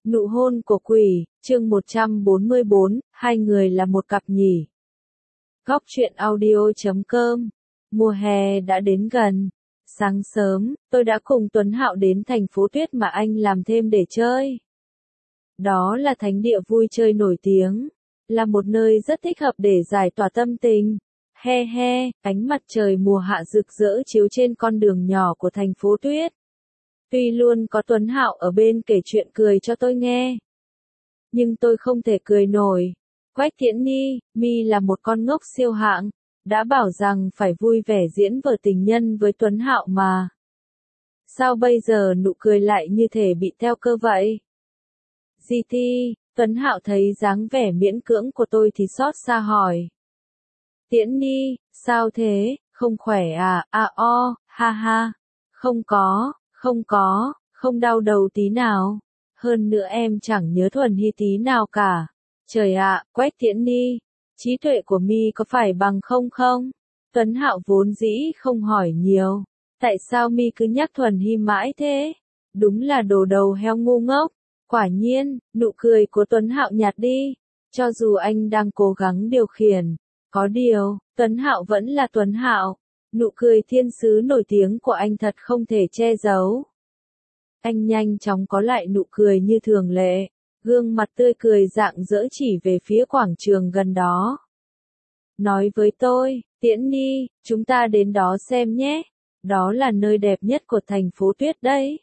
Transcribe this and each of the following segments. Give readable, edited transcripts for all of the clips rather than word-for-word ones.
Nụ hôn của quỷ, chương 144, hai người là một cặp nhỉ. Góc truyện audio.com. Mùa hè đã đến gần. Sáng sớm, tôi đã cùng Tuấn Hạo đến thành phố Tuyết mà anh làm thêm để chơi. Đó là thánh địa vui chơi nổi tiếng, là một nơi rất thích hợp để giải tỏa tâm tình. He he, ánh mặt trời mùa hạ rực rỡ chiếu trên con đường nhỏ của thành phố Tuyết. Tuy luôn có Tuấn Hạo ở bên kể chuyện cười cho tôi nghe, nhưng tôi không thể cười nổi. Quách Thiện Nhi, mi là một con ngốc siêu hạng, đã bảo rằng phải vui vẻ diễn vở tình nhân với Tuấn Hạo mà. Sao bây giờ nụ cười lại như thể bị theo cơ vậy? GT, Tuấn Hạo thấy dáng vẻ miễn cưỡng của tôi thì xót xa hỏi. Tiễn Nhi, sao thế, không khỏe à, ha ha, không có, không đau đầu tí nào. Hơn nữa em chẳng nhớ Thuần Hy tí nào cả. Trời ạ, Quách Thiện Nhi, trí tuệ của mi có phải bằng không? Tuấn Hạo vốn dĩ không hỏi nhiều. Tại sao mi cứ nhắc Thuần Hy mãi thế? Đúng là đồ đầu heo ngu ngốc. Quả nhiên, nụ cười của Tuấn Hạo nhạt đi. Cho dù anh đang cố gắng điều khiển, có điều, Tuấn Hạo vẫn là Tuấn Hạo. Nụ cười thiên sứ nổi tiếng của anh thật không thể che giấu. Anh nhanh chóng có lại nụ cười như thường lệ, gương mặt tươi cười rạng rỡ chỉ về phía quảng trường gần đó. Nói với tôi, Tiễn Nhi, chúng ta đến đó xem nhé. Đó là nơi đẹp nhất của thành phố Tuyết đấy.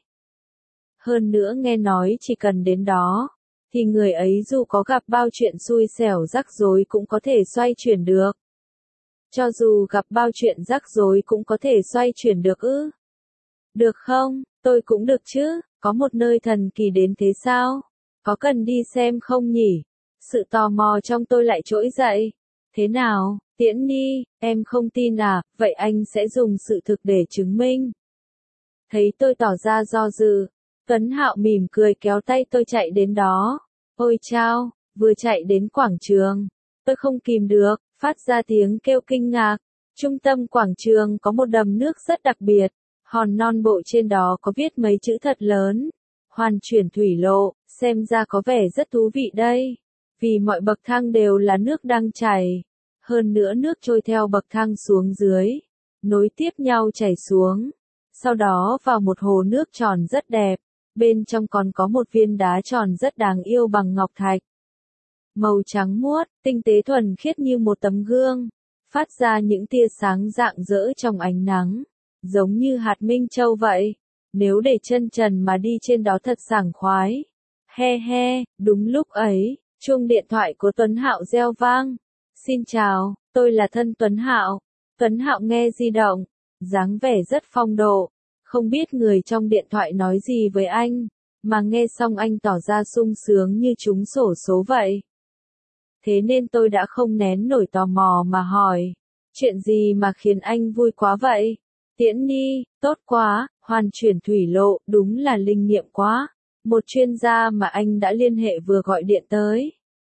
Hơn nữa nghe nói chỉ cần đến đó, thì người ấy dù có gặp bao chuyện xui xẻo rắc rối cũng có thể xoay chuyển được. Cho dù gặp bao chuyện rắc rối cũng có thể xoay chuyển được ư? Được không? Tôi cũng được chứ, có một nơi thần kỳ đến thế sao? Có cần đi xem không nhỉ? Sự tò mò trong tôi lại trỗi dậy. Thế nào, Tiễn Nhi, em không tin à? Vậy anh sẽ dùng sự thực để chứng minh. Thấy tôi tỏ ra do dự, Tuấn Hạo mỉm cười kéo tay tôi chạy đến đó. Ôi chao, vừa chạy đến quảng trường, tôi không kìm được, phát ra tiếng kêu kinh ngạc. Trung tâm quảng trường có một đầm nước rất đặc biệt. Hòn non bộ trên đó có viết mấy chữ thật lớn. Hoàn chuyển thủy lộ, xem ra có vẻ rất thú vị đây. Vì mọi bậc thang đều là nước đang chảy. Hơn nữa nước trôi theo bậc thang xuống dưới, nối tiếp nhau chảy xuống. Sau đó vào một hồ nước tròn rất đẹp. Bên trong còn có một viên đá tròn rất đáng yêu bằng ngọc thạch. Màu trắng muốt, tinh tế thuần khiết như một tấm gương. Phát ra những tia sáng rạng rỡ trong ánh nắng. Giống như hạt minh châu vậy. Nếu để chân trần mà đi trên đó thật sảng khoái. He he, đúng lúc ấy, chuông điện thoại của Tuấn Hạo reo vang. Xin chào, tôi là thân Tuấn Hạo. Tuấn Hạo nghe di động, dáng vẻ rất phong độ. Không biết người trong điện thoại nói gì với anh, mà nghe xong anh tỏ ra sung sướng như trúng xổ số vậy. Thế nên tôi đã không nén nổi tò mò mà hỏi. Chuyện gì mà khiến anh vui quá vậy? Tiễn Nhi, tốt quá, hoàn chuyển thủy lộ, đúng là linh nghiệm quá. Một chuyên gia mà anh đã liên hệ vừa gọi điện tới.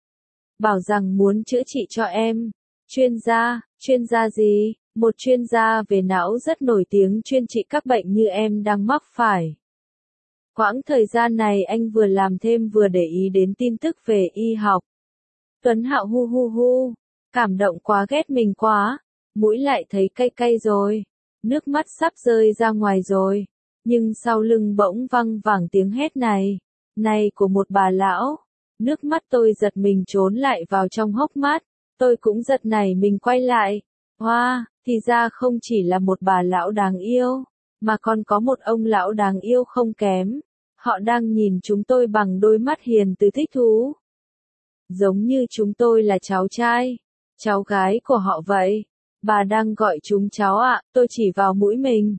Bảo rằng muốn chữa trị cho em. Chuyên gia gì? Một chuyên gia về não rất nổi tiếng chuyên trị các bệnh như em đang mắc phải. Quãng thời gian này anh vừa làm thêm vừa để ý đến tin tức về y học. Tuấn Hạo hu, cảm động quá, ghét mình quá, mũi lại thấy cay cay rồi, nước mắt sắp rơi ra ngoài rồi, nhưng sau lưng bỗng văng vẳng tiếng hét này của một bà lão. Nước mắt tôi giật mình trốn lại vào trong hốc mắt, tôi cũng giật nảy mình quay lại. Hoa, thì ra không chỉ là một bà lão đáng yêu, mà còn có một ông lão đáng yêu không kém. Họ đang nhìn chúng tôi bằng đôi mắt hiền từ thích thú. Giống như chúng tôi là cháu trai, cháu gái của họ vậy. Bà đang gọi chúng cháu ạ, tôi chỉ vào mũi mình.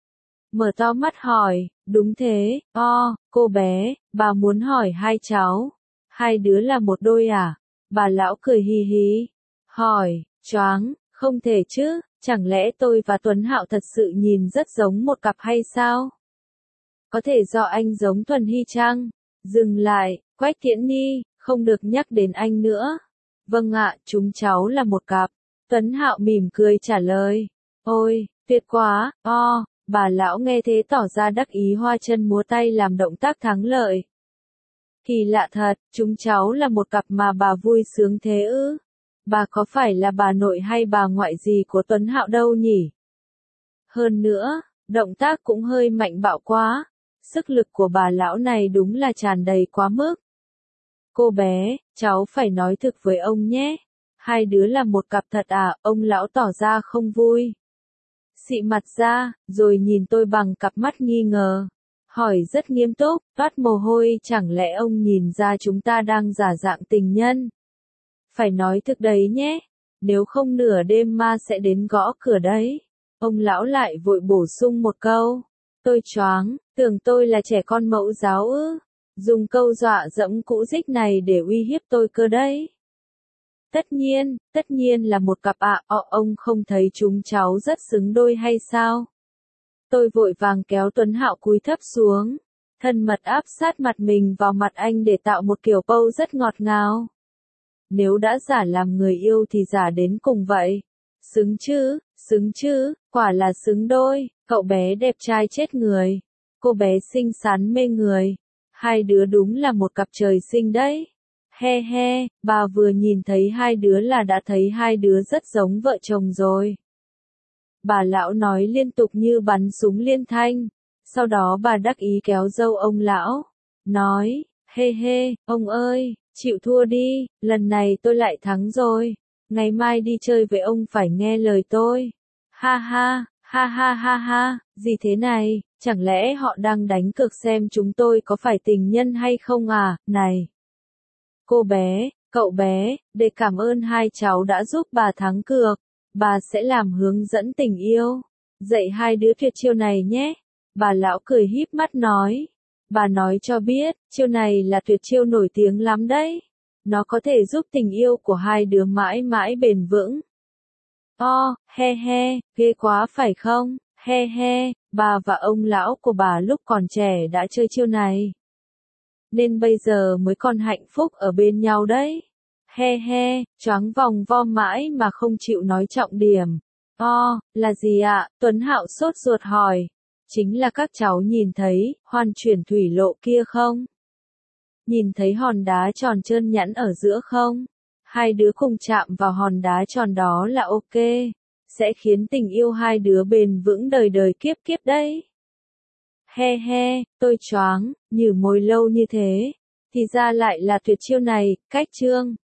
Mở to mắt hỏi, đúng thế, cô bé, bà muốn hỏi hai cháu. Hai đứa là một đôi à? Bà lão cười hi hí. Hỏi, choáng, không thể chứ, chẳng lẽ tôi và Tuấn Hạo thật sự nhìn rất giống một cặp hay sao? Có thể do anh giống Thuần Hy chăng? Dừng lại, Quách Thiện Nhi, không được nhắc đến anh nữa. Vâng ạ, chúng cháu là một cặp. Tuấn Hạo mỉm cười trả lời. Ôi, tuyệt quá, bà lão nghe thế tỏ ra đắc ý hoa chân múa tay làm động tác thắng lợi. Kỳ lạ thật, chúng cháu là một cặp mà bà vui sướng thế ư? Bà có phải là bà nội hay bà ngoại gì của Tuấn Hạo đâu nhỉ? Hơn nữa, động tác cũng hơi mạnh bạo quá. Sức lực của bà lão này đúng là tràn đầy quá mức. Cô bé, cháu phải nói thực với ông nhé. Hai đứa là một cặp thật à? Ông lão tỏ ra không vui. Xị mặt ra, rồi nhìn tôi bằng cặp mắt nghi ngờ. Hỏi rất nghiêm túc, toát mồ hôi, chẳng lẽ ông nhìn ra chúng ta đang giả dạng tình nhân? Phải nói thực đấy nhé. Nếu không nửa đêm ma sẽ đến gõ cửa đấy. Ông lão lại vội bổ sung một câu. Tôi choáng, tưởng tôi là trẻ con mẫu giáo ư. Dùng câu dọa dẫm cũ dích này để uy hiếp tôi cơ đấy. Tất nhiên là một cặp ạ, ông không thấy chúng cháu rất xứng đôi hay sao? Tôi vội vàng kéo Tuấn Hạo cúi thấp xuống, thân mật áp sát mặt mình vào mặt anh để tạo một kiểu pose rất ngọt ngào. Nếu đã giả làm người yêu thì giả đến cùng vậy. Xứng chứ, quả là xứng đôi, cậu bé đẹp trai chết người, cô bé xinh xắn mê người. Hai đứa đúng là một cặp trời sinh đấy. He he, bà vừa nhìn thấy hai đứa là đã thấy hai đứa rất giống vợ chồng rồi. Bà lão nói liên tục như bắn súng liên thanh. Sau đó bà đắc ý kéo râu ông lão. Nói, he he, ông ơi, chịu thua đi, lần này tôi lại thắng rồi. Ngày mai đi chơi với ông phải nghe lời tôi. Ha ha, ha ha ha ha, gì thế này, chẳng lẽ họ đang đánh cược xem chúng tôi có phải tình nhân hay không à, này. Cô bé, cậu bé, để cảm ơn hai cháu đã giúp bà thắng cược. Bà sẽ làm hướng dẫn tình yêu. Dạy hai đứa tuyệt chiêu này nhé. Bà lão cười híp mắt nói. Bà nói cho biết, chiêu này là tuyệt chiêu nổi tiếng lắm đấy. Nó có thể giúp tình yêu của hai đứa mãi mãi bền vững. He he, ghê quá phải không? He he, bà và ông lão của bà lúc còn trẻ đã chơi chiêu này. Nên bây giờ mới còn hạnh phúc ở bên nhau đấy. He he, choáng vòng vo mãi mà không chịu nói trọng điểm. Là gì ạ? Tuấn Hạo sốt ruột hỏi. Chính là các cháu nhìn thấy, hoàn chuyển thủy lộ kia không? Nhìn thấy hòn đá tròn trơn nhẵn ở giữa không? Hai đứa cùng chạm vào hòn đá tròn đó là ok. Sẽ khiến tình yêu hai đứa bền vững đời đời kiếp kiếp đấy. He he, tôi choáng, nhử mồi lâu như thế. Thì ra lại là tuyệt chiêu này, cách chương.